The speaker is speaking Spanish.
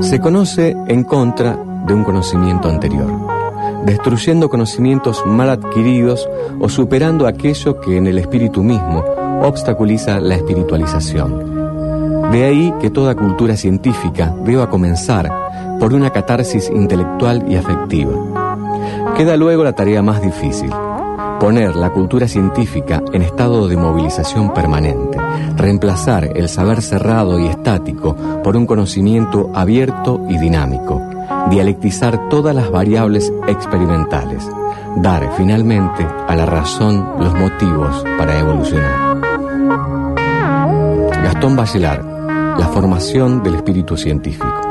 Se conoce en contra de un conocimiento anterior, destruyendo conocimientos mal adquiridos o superando aquello que en el espíritu mismo obstaculiza la espiritualización. De ahí que toda cultura científica deba comenzar por una catarsis intelectual y afectiva. Queda luego la tarea más difícil: poner la cultura científica en estado de movilización permanente, reemplazar el saber cerrado y estático por un conocimiento abierto y dinámico, dialectizar todas las variables experimentales, dar finalmente a la razón los motivos para evolucionar. Gastón Bachelard, La formación del espíritu científico.